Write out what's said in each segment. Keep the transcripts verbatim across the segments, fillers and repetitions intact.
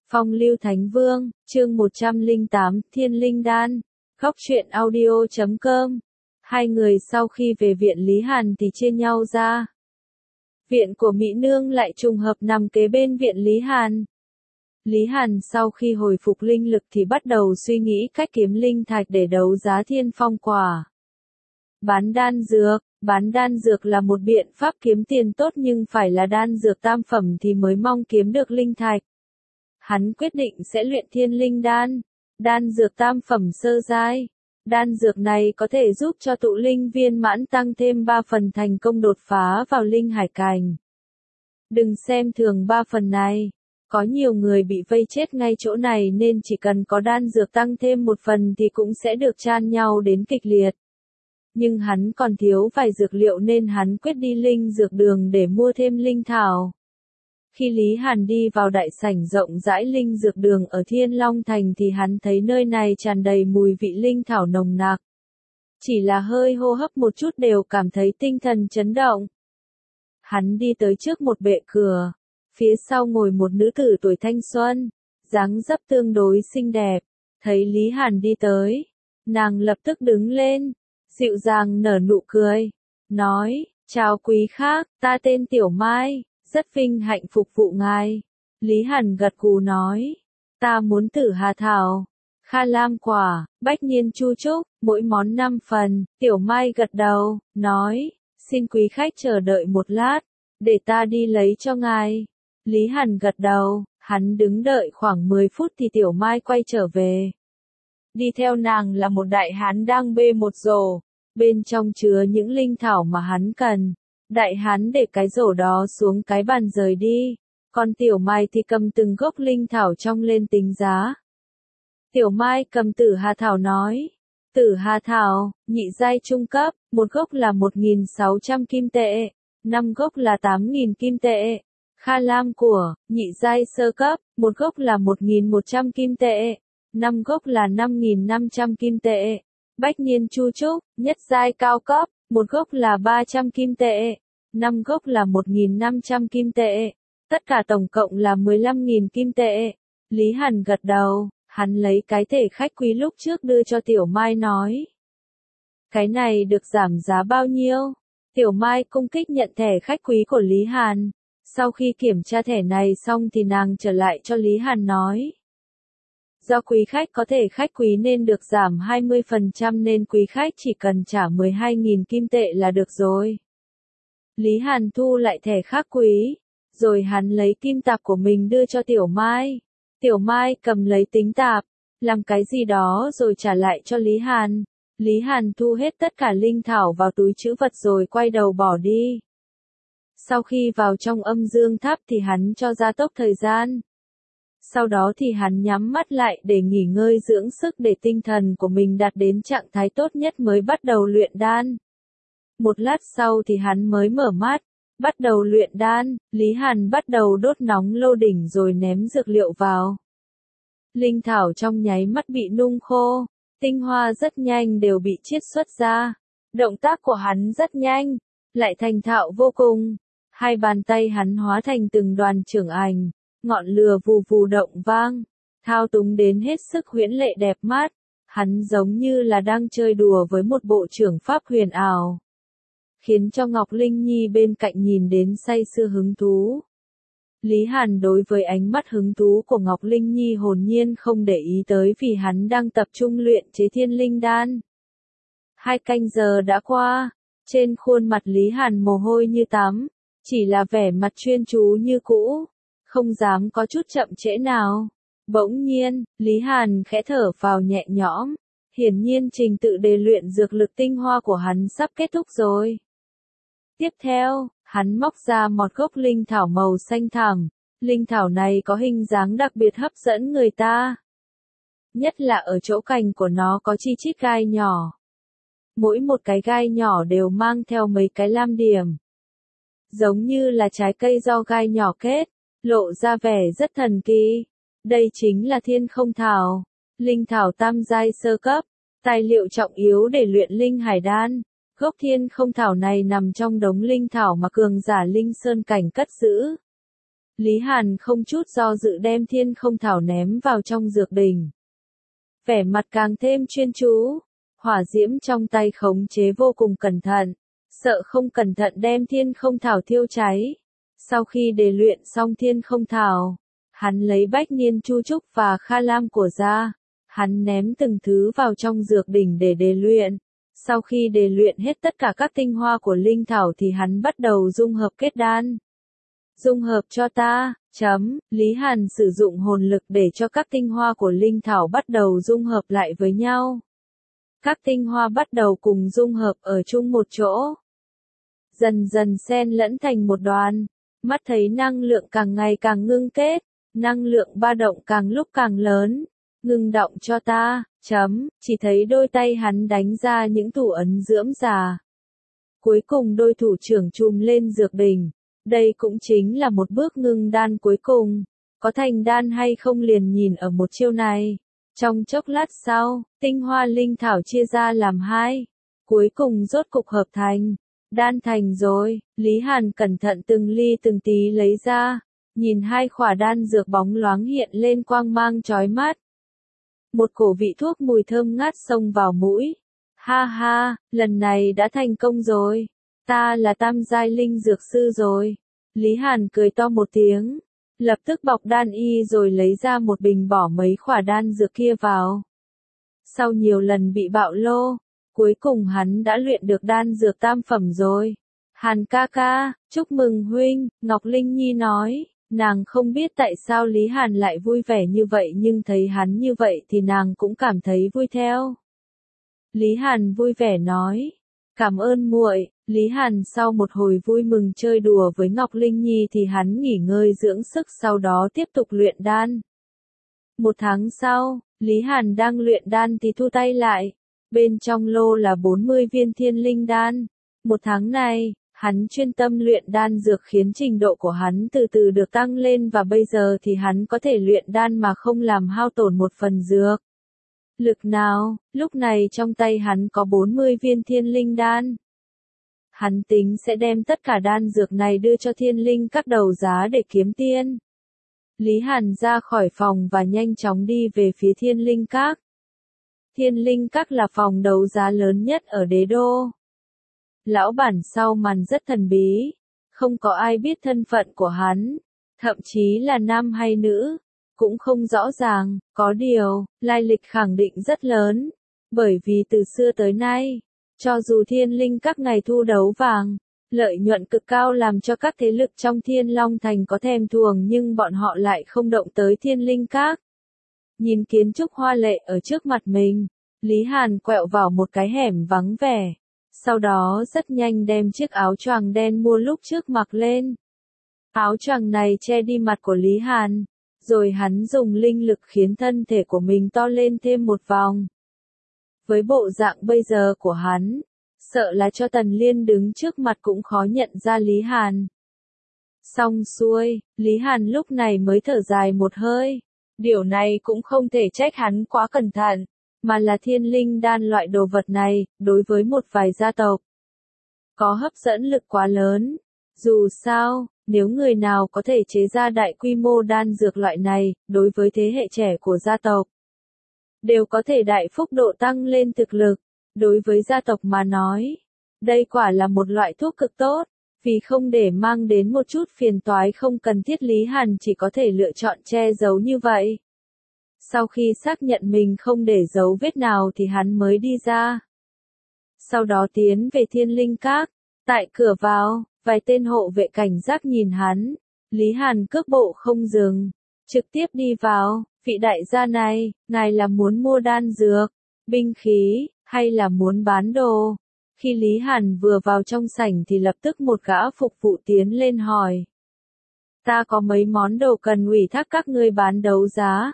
Phong Lưu Thánh Vương, chương một trăm lẻ tám, Thiên Linh Đan. Góc truyện audio chấm com. Hai người sau khi về viện Lý Hàn thì chia nhau ra. Viện của Mỹ Nương lại trùng hợp nằm kế bên viện Lý Hàn. Lý Hàn sau khi hồi phục linh lực thì bắt đầu suy nghĩ cách kiếm linh thạch để đấu giá thiên phong quả. Bán đan dược, bán đan dược là một biện pháp kiếm tiền tốt nhưng phải là đan dược tam phẩm thì mới mong kiếm được linh thạch. Hắn quyết định sẽ luyện thiên linh đan, đan dược tam phẩm sơ giai. Đan dược này có thể giúp cho tụ linh viên mãn tăng thêm ba phần thành công đột phá vào linh hải cảnh. Đừng xem thường ba phần này. Có nhiều người bị vây chết ngay chỗ này nên chỉ cần có đan dược tăng thêm một phần thì cũng sẽ được chan nhau đến kịch liệt. Nhưng hắn còn thiếu vài dược liệu nên hắn quyết đi linh dược đường để mua thêm linh thảo. Khi Lý Hàn đi vào đại sảnh rộng rãi linh dược đường ở Thiên Long Thành thì hắn thấy nơi này tràn đầy mùi vị linh thảo nồng nặc. Chỉ là hơi hô hấp một chút đều cảm thấy tinh thần chấn động. Hắn đi tới trước một bệ cửa. Phía sau ngồi một nữ tử tuổi thanh xuân, dáng dấp tương đối xinh đẹp. Thấy Lý Hàn đi tới, nàng lập tức đứng lên, dịu dàng nở nụ cười, nói, chào quý khác, ta tên Tiểu Mai, rất vinh hạnh phục vụ ngài. Lý Hàn gật gù nói, ta muốn Tử Hà Thảo, Kha Lam Quả, Bách Niên Chu Trúc, mỗi món năm phần. Tiểu Mai gật đầu, nói, xin quý khách chờ đợi một lát, để ta đi lấy cho ngài. Lý Hàn gật đầu, hắn đứng đợi khoảng mười phút thì Tiểu Mai quay trở về. Đi theo nàng là một đại hán đang bê một rổ, bên trong chứa những linh thảo mà hắn cần. Đại hán để cái rổ đó xuống cái bàn rời đi, còn Tiểu Mai thì cầm từng gốc linh thảo trong lên tính giá. Tiểu Mai cầm Tử Hà Thảo nói, Tử Hà Thảo, nhị giai trung cấp, một gốc là một nghìn sáu trăm kim tệ, năm gốc là tám nghìn kim tệ. Kha Lam Của, nhị giai sơ cấp, một gốc là một nghìn một trăm kim tệ, năm gốc là năm nghìn năm trăm kim tệ. Bách Niên Chu Trúc, nhất giai cao cấp, một gốc là ba trăm kim tệ, năm gốc là một nghìn năm trăm kim tệ, tất cả tổng cộng là mười lăm nghìn kim tệ. Lý Hàn gật đầu, hắn lấy cái thẻ khách quý lúc trước đưa cho Tiểu Mai nói. Cái này được giảm giá bao nhiêu? Tiểu Mai cung kích nhận thẻ khách quý của Lý Hàn. Sau khi kiểm tra thẻ này xong thì nàng trở lại cho Lý Hàn nói. Do quý khách có thẻ khách quý nên được giảm hai mươi phần trăm nên quý khách chỉ cần trả mười hai nghìn kim tệ là được rồi. Lý Hàn thu lại thẻ khách quý, rồi hắn lấy kim tạp của mình đưa cho Tiểu Mai. Tiểu Mai cầm lấy tính tạp, làm cái gì đó rồi trả lại cho Lý Hàn. Lý Hàn thu hết tất cả linh thảo vào túi trữ vật rồi quay đầu bỏ đi. Sau khi vào trong âm dương tháp thì hắn cho gia tốc thời gian. Sau đó thì hắn nhắm mắt lại để nghỉ ngơi dưỡng sức để tinh thần của mình đạt đến trạng thái tốt nhất mới bắt đầu luyện đan. Một lát sau thì hắn mới mở mắt, bắt đầu luyện đan. Lý Hàn bắt đầu đốt nóng lô đỉnh rồi ném dược liệu vào. Linh thảo trong nháy mắt bị nung khô, tinh hoa rất nhanh đều bị chiết xuất ra. Động tác của hắn rất nhanh, lại thành thạo vô cùng. Hai bàn tay hắn hóa thành từng đoàn trưởng ảnh, ngọn lửa vù vù động vang, thao túng đến hết sức huyễn lệ đẹp mắt. Hắn giống như là đang chơi đùa với một bộ trưởng pháp huyền ảo, khiến cho Ngọc Linh Nhi bên cạnh nhìn đến say sưa hứng thú. Lý Hàn đối với ánh mắt hứng thú của Ngọc Linh Nhi hồn nhiên không để ý tới vì hắn đang tập trung luyện chế thiên linh đan. Hai canh giờ đã qua, trên khuôn mặt Lý Hàn mồ hôi như tắm. Chỉ là vẻ mặt chuyên chú như cũ, không dám có chút chậm trễ nào. Bỗng nhiên, Lý Hàn khẽ thở phào nhẹ nhõm, hiển nhiên trình tự đề luyện dược lực tinh hoa của hắn sắp kết thúc rồi. Tiếp theo, hắn móc ra một gốc linh thảo màu xanh thẳm, linh thảo này có hình dáng đặc biệt hấp dẫn người ta. Nhất là ở chỗ cành của nó có chi chít gai nhỏ. Mỗi một cái gai nhỏ đều mang theo mấy cái lam điểm. Giống như là trái cây do gai nhỏ kết, lộ ra vẻ rất thần kỳ. Đây chính là thiên không thảo, linh thảo tam giai sơ cấp, tài liệu trọng yếu để luyện linh hải đan. Gốc thiên không thảo này nằm trong đống linh thảo mà cường giả linh sơn cảnh cất giữ. Lý Hàn không chút do dự đem thiên không thảo ném vào trong dược bình. Vẻ mặt càng thêm chuyên chú, hỏa diễm trong tay khống chế vô cùng cẩn thận, sợ không cẩn thận đem thiên không thảo thiêu cháy. Sau khi đề luyện xong thiên không thảo, hắn lấy bách niên chu trúc và kha lam của ra, hắn ném từng thứ vào trong dược bình để đề luyện. Sau khi đề luyện hết tất cả các tinh hoa của linh thảo thì hắn bắt đầu dung hợp kết đan. Dung hợp cho ta, chấm, Lý Hàn sử dụng hồn lực để cho các tinh hoa của linh thảo bắt đầu dung hợp lại với nhau. Các tinh hoa bắt đầu cùng dung hợp ở chung một chỗ. Dần dần xen lẫn thành một đoàn, mắt thấy năng lượng càng ngày càng ngưng kết, năng lượng ba động càng lúc càng lớn. Ngưng động cho ta, chấm, chỉ thấy đôi tay hắn đánh ra những thủ ấn dưỡng già. Cuối cùng đôi thủ trưởng chùm lên dược bình. Đây cũng chính là một bước ngưng đan cuối cùng. Có thành đan hay không liền nhìn ở một chiêu này. Trong chốc lát sau, tinh hoa linh thảo chia ra làm hai. Cuối cùng rốt cục hợp thành. Đan thành rồi, Lý Hàn cẩn thận từng ly từng tí lấy ra. Nhìn hai khỏa đan dược bóng loáng hiện lên quang mang chói mắt. Một cổ vị thuốc mùi thơm ngát xông vào mũi. Ha ha, lần này đã thành công rồi. Ta là tam giai linh dược sư rồi. Lý Hàn cười to một tiếng. Lập tức bọc đan y rồi lấy ra một bình bỏ mấy khỏa đan dược kia vào. Sau nhiều lần bị bạo lô, cuối cùng hắn đã luyện được đan dược tam phẩm rồi. Hàn ca ca, chúc mừng huynh, Ngọc Linh Nhi nói. Nàng không biết tại sao Lý Hàn lại vui vẻ như vậy nhưng thấy hắn như vậy thì nàng cũng cảm thấy vui theo. Lý Hàn vui vẻ nói. Cảm ơn muội. Lý Hàn sau một hồi vui mừng chơi đùa với Ngọc Linh Nhi thì hắn nghỉ ngơi dưỡng sức sau đó tiếp tục luyện đan. Một tháng sau, Lý Hàn đang luyện đan thì thu tay lại. Bên trong lô là bốn mươi viên thiên linh đan. Một tháng này, hắn chuyên tâm luyện đan dược khiến trình độ của hắn từ từ được tăng lên và bây giờ thì hắn có thể luyện đan mà không làm hao tổn một phần dược. Lực nào, lúc này trong tay hắn có bốn mươi viên thiên linh đan. Hắn tính sẽ đem tất cả đan dược này đưa cho thiên linh các đấu giá để kiếm tiền. Lý Hàn ra khỏi phòng và nhanh chóng đi về phía thiên linh các. Thiên linh các là phòng đấu giá lớn nhất ở đế đô. Lão bản sau màn rất thần bí, không có ai biết thân phận của hắn, thậm chí là nam hay nữ, cũng không rõ ràng, có điều, lai lịch khẳng định rất lớn, bởi vì từ xưa tới nay, cho dù thiên linh các ngày thu đấu vàng, lợi nhuận cực cao làm cho các thế lực trong Thiên Long Thành có thèm thuồng nhưng bọn họ lại không động tới thiên linh các. Nhìn kiến trúc hoa lệ ở trước mặt mình, Lý Hàn quẹo vào một cái hẻm vắng vẻ. Sau đó rất nhanh đem chiếc áo choàng đen mua lúc trước mặc lên. Áo choàng này che đi mặt của Lý Hàn, rồi hắn dùng linh lực khiến thân thể của mình to lên thêm một vòng. Với bộ dạng bây giờ của hắn, sợ là cho Tần Liên đứng trước mặt cũng khó nhận ra Lý Hàn. Xong xuôi, Lý Hàn lúc này mới thở dài một hơi. Điều này cũng không thể trách hắn quá cẩn thận. Mà là thiên linh đan loại đồ vật này, đối với một vài gia tộc, có hấp dẫn lực quá lớn. Dù sao, nếu người nào có thể chế ra đại quy mô đan dược loại này, đối với thế hệ trẻ của gia tộc, đều có thể đại phúc độ tăng lên thực lực. Đối với gia tộc mà nói, đây quả là một loại thuốc cực tốt, vì không để mang đến một chút phiền toái không cần thiết Lý Hàn chỉ có thể lựa chọn che giấu như vậy. Sau khi xác nhận mình không để dấu vết nào thì hắn mới đi ra. Sau đó tiến về thiên linh các. Tại cửa vào, vài tên hộ vệ cảnh giác nhìn hắn. Lý Hàn cước bộ không dừng. Trực tiếp đi vào. Vị đại gia này, ngài là muốn mua đan dược, binh khí, hay là muốn bán đồ? Khi Lý Hàn vừa vào trong sảnh thì lập tức một gã phục vụ tiến lên hỏi. Ta có mấy món đồ cần ủy thác các ngươi bán đấu giá.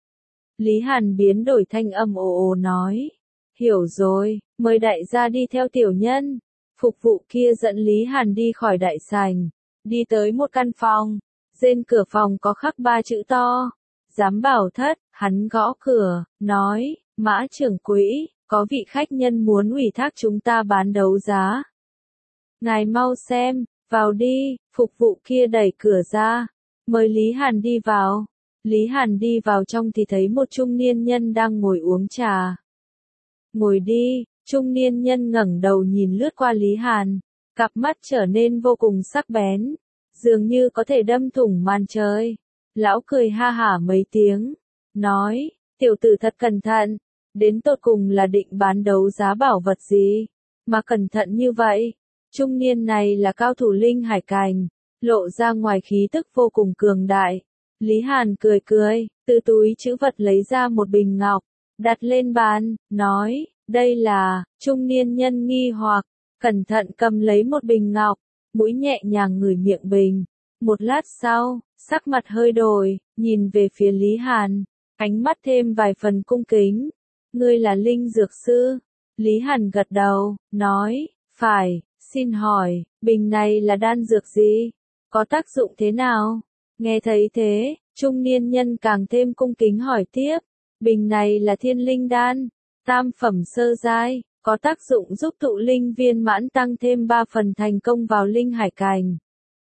Lý Hàn biến đổi thanh âm ồ ồ nói. Hiểu rồi, mời đại gia đi theo tiểu nhân. Phục vụ kia dẫn Lý Hàn đi khỏi đại sảnh, đi tới một căn phòng. Trên cửa phòng có khắc ba chữ to. Giám bảo thất, hắn gõ cửa, nói, Mã trưởng quỹ, có vị khách nhân muốn ủy thác chúng ta bán đấu giá. Ngài mau xem, vào đi, phục vụ kia đẩy cửa ra. mời Lý Hàn đi vào. Lý Hàn đi vào trong thì thấy một trung niên nhân đang ngồi uống trà. Ngồi đi, trung niên nhân ngẩng đầu nhìn lướt qua Lý Hàn, cặp mắt trở nên vô cùng sắc bén, dường như có thể đâm thủng màn trời. Lão cười ha hả mấy tiếng, nói, tiểu tử thật cẩn thận, đến tột cùng là định bán đấu giá bảo vật gì, mà cẩn thận như vậy. Trung niên này là cao thủ linh hải cảnh, lộ ra ngoài khí tức vô cùng cường đại. Lý Hàn cười cười, từ túi trữ vật lấy ra một bình ngọc, đặt lên bàn, nói, đây là, trung niên nhân nghi hoặc, cẩn thận cầm lấy một bình ngọc, mũi nhẹ nhàng ngửi miệng bình. Một lát sau, sắc mặt hơi đổi, nhìn về phía Lý Hàn, ánh mắt thêm vài phần cung kính. Ngươi là linh dược sư? Lý Hàn gật đầu, nói, phải, xin hỏi, bình này là đan dược gì? Có tác dụng thế nào? Nghe thấy thế, trung niên nhân càng thêm cung kính hỏi tiếp, bình này là thiên linh đan, tam phẩm sơ giai, có tác dụng giúp tụ linh viên mãn tăng thêm ba phần thành công vào linh hải cảnh.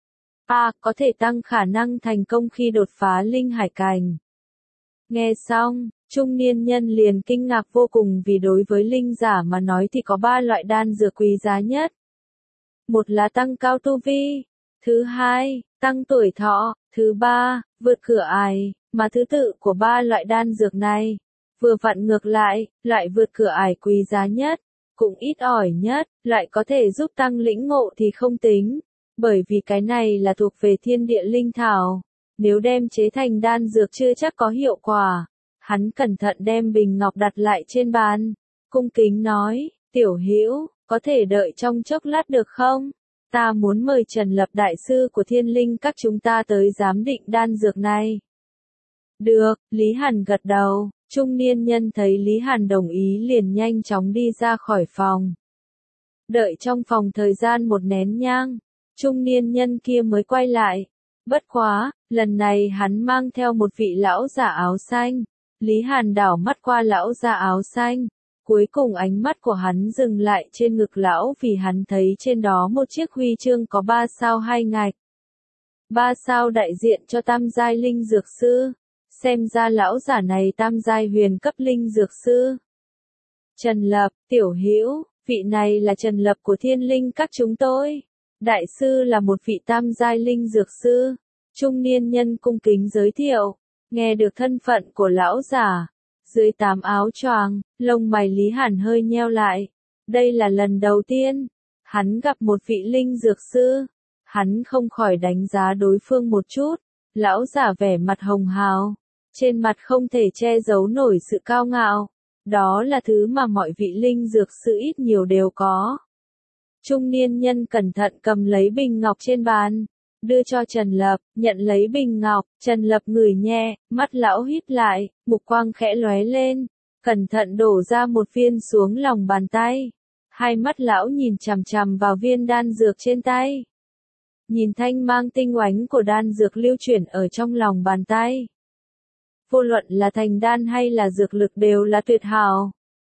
A, có thể tăng khả năng thành công khi đột phá linh hải cảnh. Nghe xong, trung niên nhân liền kinh ngạc vô cùng vì đối với linh giả mà nói thì có ba loại đan dược quý giá nhất. Một là tăng cao tu vi, thứ hai, tăng tuổi thọ, thứ ba, vượt cửa ải, mà thứ tự của ba loại đan dược này, vừa vặn ngược lại, loại vượt cửa ải quý giá nhất, cũng ít ỏi nhất, lại có thể giúp tăng lĩnh ngộ thì không tính, bởi vì cái này là thuộc về thiên địa linh thảo, nếu đem chế thành đan dược chưa chắc có hiệu quả. Hắn cẩn thận đem bình ngọc đặt lại trên bàn, cung kính nói, tiểu hữu, có thể đợi trong chốc lát được không? Ta muốn mời Trần Lập đại sư của Thiên Linh các chúng ta tới giám định đan dược này. Được, Lý Hàn gật đầu, trung niên nhân thấy Lý Hàn đồng ý liền nhanh chóng đi ra khỏi phòng. Đợi trong phòng thời gian một nén nhang, trung niên nhân kia mới quay lại. Bất quá, lần này hắn mang theo một vị lão giả áo xanh. Lý Hàn đảo mắt qua lão giả áo xanh, cuối cùng ánh mắt của hắn dừng lại trên ngực lão vì hắn thấy trên đó một chiếc huy chương có ba sao hai ngạch. Ba sao đại diện cho tam giai linh dược sư, xem ra lão giả này tam giai huyền cấp linh dược sư. Trần Lập, tiểu hữu, vị này là Trần Lập của Thiên Linh các chúng tôi. Đại sư là một vị tam giai linh dược sư. Trung niên nhân cung kính giới thiệu. Nghe được thân phận của lão giả, dưới tám áo choàng, lông mày Lý Hàn hơi nheo lại. Đây là lần đầu tiên, hắn gặp một vị linh dược sư. Hắn không khỏi đánh giá đối phương một chút. Lão giả vẻ mặt hồng hào, trên mặt không thể che giấu nổi sự cao ngạo. Đó là thứ mà mọi vị linh dược sư ít nhiều đều có. Trung niên nhân cẩn thận cầm lấy bình ngọc trên bàn, đưa cho Trần Lập, nhận lấy bình ngọc, Trần Lập ngửi nhẹ, mắt lão híp lại, mục quang khẽ lóe lên, cẩn thận đổ ra một viên xuống lòng bàn tay. Hai mắt lão nhìn chằm chằm vào viên đan dược trên tay. Nhìn thanh mang tinh oánh của đan dược lưu chuyển ở trong lòng bàn tay. Vô luận là thành đan hay là dược lực đều là tuyệt hảo.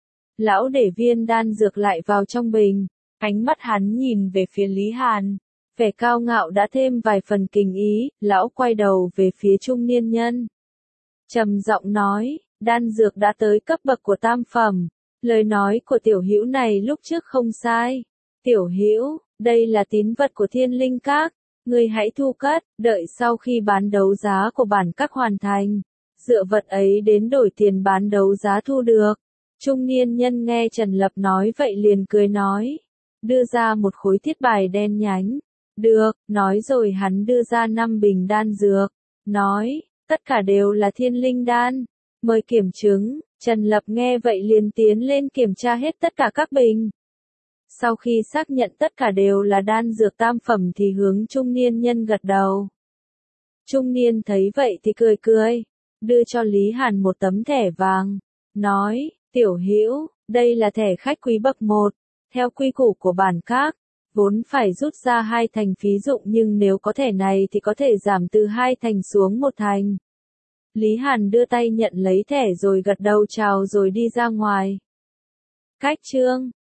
Lão để viên đan dược lại vào trong bình, ánh mắt hắn nhìn về phía Lý Hàn. Vẻ cao ngạo đã thêm vài phần kinh ý, lão quay đầu về phía trung niên nhân. Trầm giọng nói, đan dược đã tới cấp bậc của tam phẩm. Lời nói của tiểu hữu này lúc trước không sai. Tiểu hữu, đây là tín vật của Thiên Linh các. Ngươi hãy thu cất, đợi sau khi bán đấu giá của bản các hoàn thành. Dựa vật ấy đến đổi tiền bán đấu giá thu được. Trung niên nhân nghe Trần Lập nói vậy liền cười nói. Đưa ra một khối thiết bài đen nhánh. Được, nói rồi hắn đưa ra năm bình đan dược. Nói, tất cả đều là thiên linh đan. Mời kiểm chứng. Trần Lập nghe vậy liền tiến lên kiểm tra hết tất cả các bình. Sau khi xác nhận tất cả đều là đan dược tam phẩm thì hướng trung niên nhân gật đầu. Trung niên thấy vậy thì cười cười, đưa cho Lý Hàn một tấm thẻ vàng. Nói, tiểu hữu, đây là thẻ khách quý bậc một. Theo quy củ của bản các, vốn phải rút ra hai thành phí dụng nhưng nếu có thẻ này thì có thể giảm từ hai thành xuống một thành. Lý Hàn đưa tay nhận lấy thẻ rồi gật đầu chào rồi đi ra ngoài. Cách chương